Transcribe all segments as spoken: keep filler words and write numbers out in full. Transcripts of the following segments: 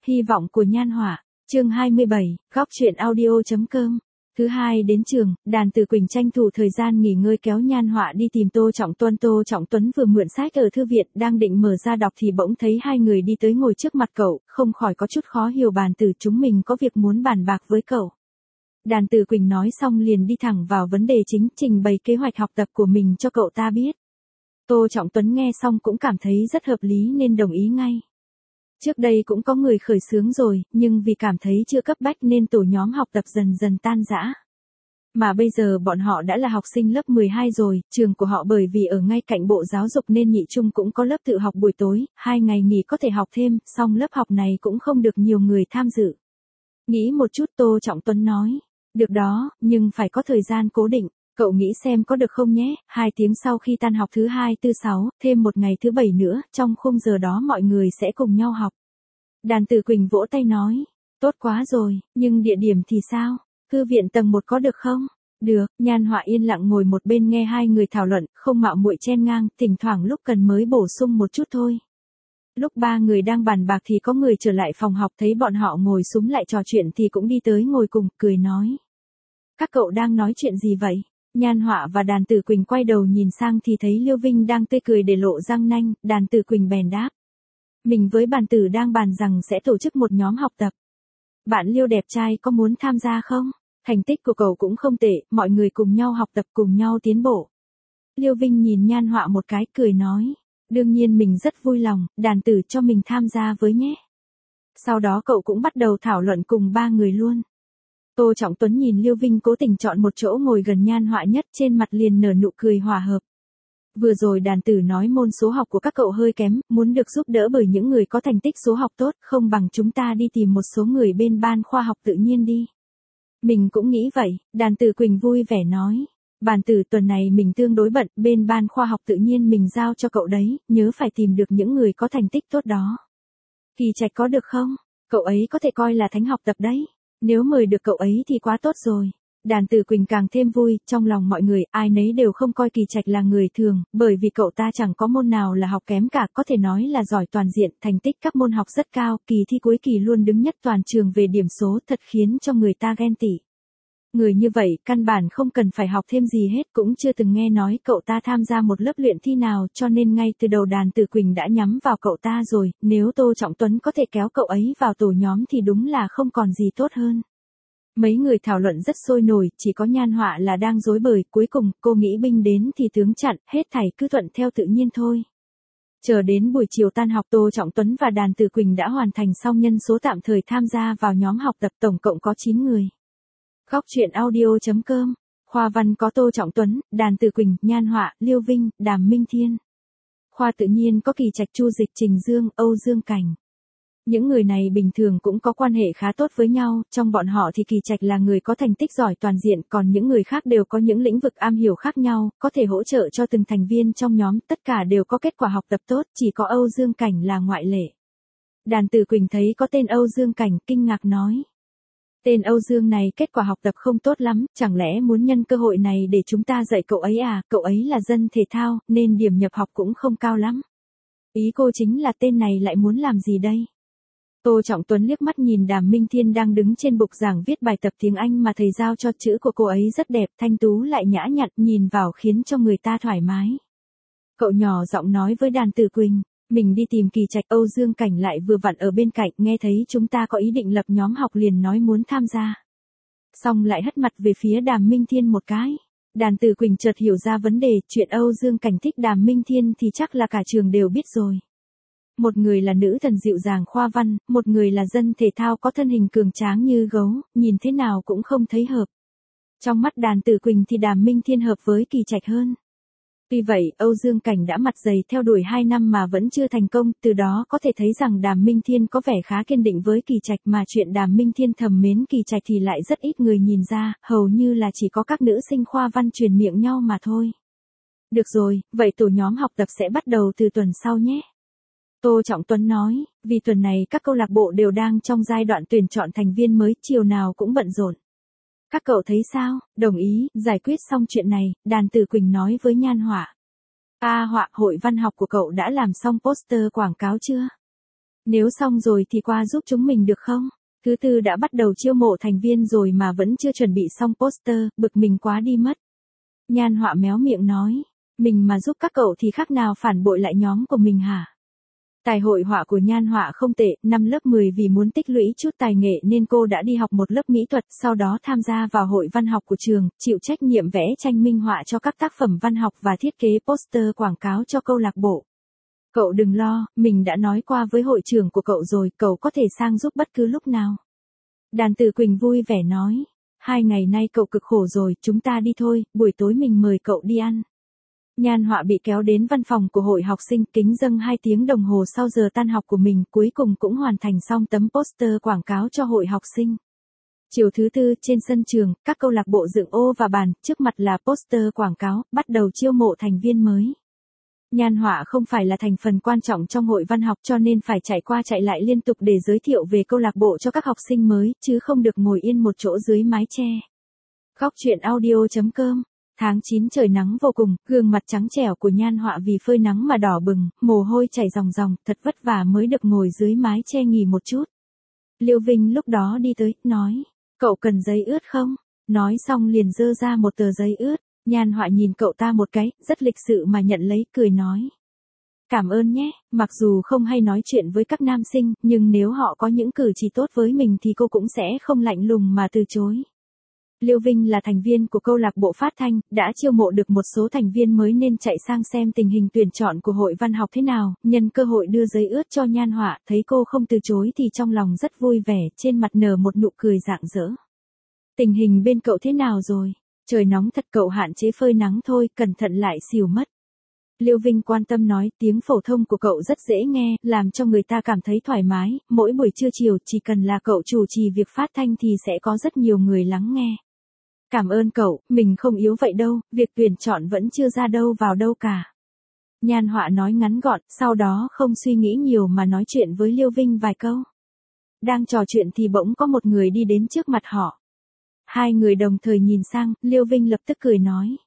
Hy vọng của Nhan Họa, chương hai mươi bảy, góc truyện audio.com. Thứ hai đến trường, Đàn Tử Quỳnh tranh thủ thời gian nghỉ ngơi kéo Nhan Họa đi tìm Tô Trọng Tuân. Tô Trọng Tuấn vừa mượn sách ở thư viện, đang định mở ra đọc thì bỗng thấy hai người đi tới ngồi trước mặt cậu, không khỏi có chút khó hiểu. Bàn tử, chúng mình có việc muốn bàn bạc với cậu. Đàn Tử Quỳnh nói xong liền đi thẳng vào vấn đề chính, trình bày kế hoạch học tập của mình cho cậu ta biết. Tô Trọng Tuấn nghe xong cũng cảm thấy rất hợp lý nên đồng ý ngay. Trước đây cũng có người khởi xướng rồi, nhưng vì cảm thấy chưa cấp bách nên tổ nhóm học tập dần dần tan rã. Mà bây giờ bọn họ đã là học sinh lớp mười hai rồi, trường của họ bởi vì ở ngay cạnh Bộ Giáo dục nên nhị trung cũng có lớp tự học buổi tối, hai ngày nghỉ có thể học thêm, song lớp học này cũng không được nhiều người tham dự. Nghĩ một chút, Tô Trọng Tuấn nói, được đó, nhưng phải có thời gian cố định. Cậu nghĩ xem có được không nhé, hai tiếng sau khi tan học thứ hai tư sáu, thêm một ngày thứ bảy nữa, trong khung giờ đó mọi người sẽ cùng nhau học. Đàn Tử Quỳnh vỗ tay nói, tốt quá rồi, nhưng địa điểm thì sao? Thư viện tầng một có được không? Được, Nhan Họa yên lặng ngồi một bên nghe hai người thảo luận, không mạo muội chen ngang, thỉnh thoảng lúc cần mới bổ sung một chút thôi. Lúc ba người đang bàn bạc thì có người trở lại phòng học, thấy bọn họ ngồi xúm lại trò chuyện thì cũng đi tới ngồi cùng, cười nói. Các cậu đang nói chuyện gì vậy? Nhan Họa và Đàn Tử Quỳnh quay đầu nhìn sang thì thấy Liêu Vinh đang tươi cười để lộ răng nanh. Đàn Tử Quỳnh bèn đáp. Mình với Bàn Tử đang bàn rằng sẽ tổ chức một nhóm học tập. Bạn Liêu đẹp trai có muốn tham gia không? Thành tích của cậu cũng không tệ, mọi người cùng nhau học tập cùng nhau tiến bộ. Liêu Vinh nhìn Nhan Họa một cái cười nói. Đương nhiên mình rất vui lòng, Đàn Tử cho mình tham gia với nhé. Sau đó cậu cũng bắt đầu thảo luận cùng ba người luôn. Tô Trọng Tuấn nhìn Liêu Vinh cố tình chọn một chỗ ngồi gần Nhan Họa nhất, trên mặt liền nở nụ cười hòa hợp. Vừa rồi Đàn Tử nói môn số học của các cậu hơi kém, muốn được giúp đỡ bởi những người có thành tích số học tốt, không bằng chúng ta đi tìm một số người bên ban khoa học tự nhiên đi. Mình cũng nghĩ vậy, Đàn Tử Quỳnh vui vẻ nói. Bàn Tử, tuần này mình tương đối bận, bên ban khoa học tự nhiên mình giao cho cậu đấy, nhớ phải tìm được những người có thành tích tốt đó. Kỳ Trạch có được không? Cậu ấy có thể coi là thánh học tập đấy. Nếu mời được cậu ấy thì quá tốt rồi. Đàn Tử Quỳnh càng thêm vui, trong lòng mọi người, ai nấy đều không coi Kỳ Trạch là người thường, bởi vì cậu ta chẳng có môn nào là học kém cả, có thể nói là giỏi toàn diện, thành tích các môn học rất cao, kỳ thi cuối kỳ luôn đứng nhất toàn trường về điểm số, thật khiến cho người ta ghen tị. Người như vậy, căn bản không cần phải học thêm gì hết, cũng chưa từng nghe nói cậu ta tham gia một lớp luyện thi nào, cho nên ngay từ đầu Đàn Tử Quỳnh đã nhắm vào cậu ta rồi, nếu Tô Trọng Tuấn có thể kéo cậu ấy vào tổ nhóm thì đúng là không còn gì tốt hơn. Mấy người thảo luận rất sôi nổi, chỉ có Nhan Họa là đang rối bời, cuối cùng cô nghĩ binh đến thì tướng chặn, hết thảy cứ thuận theo tự nhiên thôi. Chờ đến buổi chiều tan học, Tô Trọng Tuấn và Đàn Tử Quỳnh đã hoàn thành xong nhân số tạm thời tham gia vào nhóm học tập, tổng cộng có chín người. Góc truyện audio.com, khoa văn có Tô Trọng Tuấn, Đàn Tử Quỳnh, Nhan Họa, Liêu Vinh, Đàm Minh Thiên. Khoa tự nhiên có Kỳ Trạch, Chu Dịch, Trình Dương, Âu Dương Cảnh. Những người này bình thường cũng có quan hệ khá tốt với nhau, trong bọn họ thì Kỳ Trạch là người có thành tích giỏi toàn diện, còn những người khác đều có những lĩnh vực am hiểu khác nhau, có thể hỗ trợ cho từng thành viên trong nhóm, tất cả đều có kết quả học tập tốt, chỉ có Âu Dương Cảnh là ngoại lệ. Đàn Tử Quỳnh thấy có tên Âu Dương Cảnh, kinh ngạc nói. Tên Âu Dương này kết quả học tập không tốt lắm, chẳng lẽ muốn nhân cơ hội này để chúng ta dạy cậu ấy à, cậu ấy là dân thể thao, nên điểm nhập học cũng không cao lắm. Ý cô chính là tên này lại muốn làm gì đây? Tô Trọng Tuấn liếc mắt nhìn Đàm Minh Thiên đang đứng trên bục giảng viết bài tập tiếng Anh mà thầy giao cho, chữ của cô ấy rất đẹp, thanh tú lại nhã nhặn, nhìn vào khiến cho người ta thoải mái. Cậu nhỏ giọng nói với Đàn Tử Quỳnh, mình đi tìm Kỳ Trạch. Âu Dương Cảnh lại vừa vặn ở bên cạnh, nghe thấy chúng ta có ý định lập nhóm học liền nói muốn tham gia. Xong lại hất mặt về phía Đàm Minh Thiên một cái. Đàn Tử Quỳnh chợt hiểu ra vấn đề, chuyện Âu Dương Cảnh thích Đàm Minh Thiên thì chắc là cả trường đều biết rồi. Một người là nữ thần dịu dàng khoa văn, một người là dân thể thao có thân hình cường tráng như gấu, nhìn thế nào cũng không thấy hợp. Trong mắt Đàn Tử Quỳnh thì Đàm Minh Thiên hợp với Kỳ Trạch hơn. Tuy vậy, Âu Dương Cảnh đã mặt dày theo đuổi hai năm mà vẫn chưa thành công, từ đó có thể thấy rằng Đàm Minh Thiên có vẻ khá kiên định với Kỳ Trạch, mà chuyện Đàm Minh Thiên thầm mến Kỳ Trạch thì lại rất ít người nhìn ra, hầu như là chỉ có các nữ sinh khoa văn truyền miệng nhau mà thôi. Được rồi, vậy tổ nhóm học tập sẽ bắt đầu từ tuần sau nhé. Tô Trọng Tuấn nói, vì tuần này các câu lạc bộ đều đang trong giai đoạn tuyển chọn thành viên mới, chiều nào cũng bận rộn. Các cậu thấy sao? Đồng ý, giải quyết xong chuyện này, Đàn Tử Quỳnh nói với Nhan Họa. A Họa, hội văn học của cậu đã làm xong poster quảng cáo chưa? Nếu xong rồi thì qua giúp chúng mình được không? Thứ tư đã bắt đầu chiêu mộ thành viên rồi mà vẫn chưa chuẩn bị xong poster, bực mình quá đi mất. Nhan Họa méo miệng nói, mình mà giúp các cậu thì khác nào phản bội lại nhóm của mình hả? Tài hội họa của Nhan Họa không tệ, năm lớp mười vì muốn tích lũy chút tài nghệ nên cô đã đi học một lớp mỹ thuật, sau đó tham gia vào hội văn học của trường, chịu trách nhiệm vẽ tranh minh họa cho các tác phẩm văn học và thiết kế poster quảng cáo cho câu lạc bộ. Cậu đừng lo, mình đã nói qua với hội trưởng của cậu rồi, cậu có thể sang giúp bất cứ lúc nào. Đàn Tử Quỳnh vui vẻ nói, hai ngày nay cậu cực khổ rồi, chúng ta đi thôi, buổi tối mình mời cậu đi ăn. Nhan Họa bị kéo đến văn phòng của hội học sinh, kính dâng hai tiếng đồng hồ sau giờ tan học của mình, cuối cùng cũng hoàn thành xong tấm poster quảng cáo cho hội học sinh. Chiều thứ tư, trên sân trường, các câu lạc bộ dựng ô và bàn, trước mặt là poster quảng cáo, bắt đầu chiêu mộ thành viên mới. Nhan Họa không phải là thành phần quan trọng trong hội văn học cho nên phải chạy qua chạy lại liên tục để giới thiệu về câu lạc bộ cho các học sinh mới, chứ không được ngồi yên một chỗ dưới mái che. Góc truyện audio chấm com. Tháng chín trời nắng vô cùng, gương mặt trắng trẻo của Nhan Họa vì phơi nắng mà đỏ bừng, mồ hôi chảy ròng ròng, thật vất vả mới được ngồi dưới mái che nghỉ một chút. Liêu Vinh lúc đó đi tới, nói, cậu cần giấy ướt không? Nói xong liền giơ ra một tờ giấy ướt. Nhan Họa nhìn cậu ta một cái, rất lịch sự mà nhận lấy, cười nói. Cảm ơn nhé, mặc dù không hay nói chuyện với các nam sinh, nhưng nếu họ có những cử chỉ tốt với mình thì cô cũng sẽ không lạnh lùng mà từ chối. Liêu Vinh là thành viên của câu lạc bộ phát thanh, đã chiêu mộ được một số thành viên mới nên chạy sang xem tình hình tuyển chọn của hội văn học thế nào, nhân cơ hội đưa giấy ướt cho Nhan Họa, thấy cô không từ chối thì trong lòng rất vui vẻ, trên mặt nở một nụ cười rạng rỡ. Tình hình bên cậu thế nào rồi? Trời nóng thật, cậu hạn chế phơi nắng thôi, cẩn thận lại xỉu mất. Liêu Vinh quan tâm nói, tiếng phổ thông của cậu rất dễ nghe, làm cho người ta cảm thấy thoải mái, mỗi buổi trưa chiều chỉ cần là cậu chủ trì việc phát thanh thì sẽ có rất nhiều người lắng nghe. Cảm ơn cậu, mình không yếu vậy đâu, việc tuyển chọn vẫn chưa ra đâu vào đâu cả. Nhan Họa nói ngắn gọn, sau đó không suy nghĩ nhiều mà nói chuyện với Liêu Vinh vài câu. Đang trò chuyện thì bỗng có một người đi đến trước mặt họ. Hai người đồng thời nhìn sang, Liêu Vinh lập tức cười nói.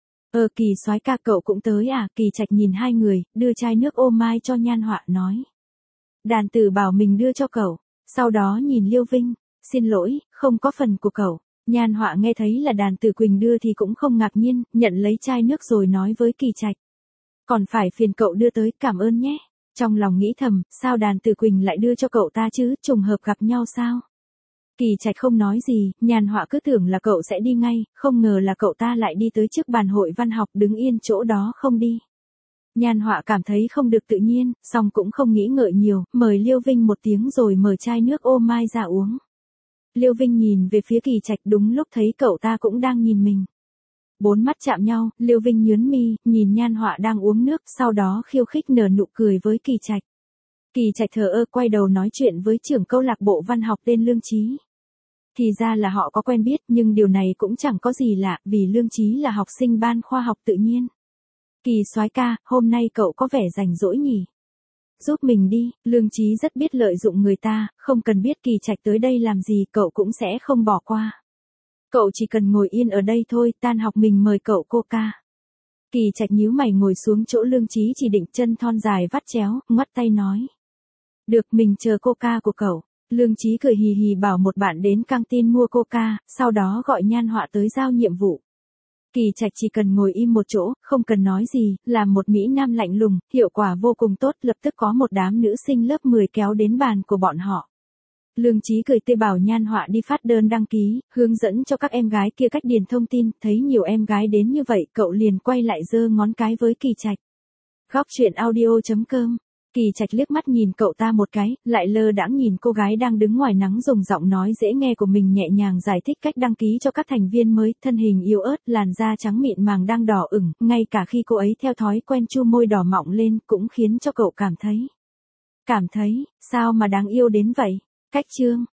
Ờ Kỳ soái ca, cậu cũng tới à? Kỳ Trạch nhìn hai người, đưa chai nước ô mai cho Nhan Họa nói. Đàn Tử bảo mình đưa cho cậu, sau đó nhìn Liêu Vinh, xin lỗi, không có phần của cậu. Nhan Họa nghe thấy là Đàn Tử Quỳnh đưa thì cũng không ngạc nhiên, nhận lấy chai nước rồi nói với Kỳ Trạch. Còn phải phiền cậu đưa tới, cảm ơn nhé. Trong lòng nghĩ thầm, sao Đàn Tử Quỳnh lại đưa cho cậu ta chứ, trùng hợp gặp nhau sao? Kỳ Trạch không nói gì, Nhan Họa cứ tưởng là cậu sẽ đi ngay, không ngờ là cậu ta lại đi tới trước bàn hội văn học đứng yên chỗ đó không đi. Nhan Họa cảm thấy không được tự nhiên, song cũng không nghĩ ngợi nhiều, mời Liêu Vinh một tiếng rồi mở chai nước ô mai ra uống. Liêu Vinh nhìn về phía Kỳ Trạch, đúng lúc thấy cậu ta cũng đang nhìn mình. Bốn mắt chạm nhau, Liêu Vinh nhướng mi, nhìn Nhan Họa đang uống nước, sau đó khiêu khích nở nụ cười với Kỳ Trạch. Kỳ Trạch thờ ơ quay đầu nói chuyện với trưởng câu lạc bộ văn học tên Lương Chí. Thì ra là họ có quen biết, nhưng điều này cũng chẳng có gì lạ, vì Lương Chí là học sinh ban khoa học tự nhiên. Kỳ soái ca, hôm nay cậu có vẻ rảnh rỗi nhỉ? Giúp mình đi, Lương Chí rất biết lợi dụng người ta, không cần biết Kỳ Trạch tới đây làm gì, cậu cũng sẽ không bỏ qua. Cậu chỉ cần ngồi yên ở đây thôi, tan học mình mời cậu coca. Kỳ Trạch nhíu mày ngồi xuống chỗ Lương Chí chỉ định, chân thon dài vắt chéo, ngoắt tay nói. Được, mình chờ coca của cậu. Lương Chí cười hì hì bảo một bạn đến căng tin mua coca, sau đó gọi Nhan Họa tới giao nhiệm vụ. Kỳ Trạch chỉ cần ngồi im một chỗ, không cần nói gì, làm một mỹ nam lạnh lùng, hiệu quả vô cùng tốt, lập tức có một đám nữ sinh lớp mười kéo đến bàn của bọn họ. Lương Chí cười tươi bảo Nhan Họa đi phát đơn đăng ký, hướng dẫn cho các em gái kia cách điền thông tin, thấy nhiều em gái đến như vậy, cậu liền quay lại giơ ngón cái với Kỳ Trạch. Góc truyện audio chấm com. Kỳ Trạch liếc mắt nhìn cậu ta một cái, lại lơ đãng nhìn cô gái đang đứng ngoài nắng dùng giọng nói dễ nghe của mình nhẹ nhàng giải thích cách đăng ký cho các thành viên mới, thân hình yếu ớt, làn da trắng mịn màng đang đỏ ửng, ngay cả khi cô ấy theo thói quen chu môi đỏ mọng lên, cũng khiến cho cậu cảm thấy. Cảm thấy, sao mà đáng yêu đến vậy? Cách chương.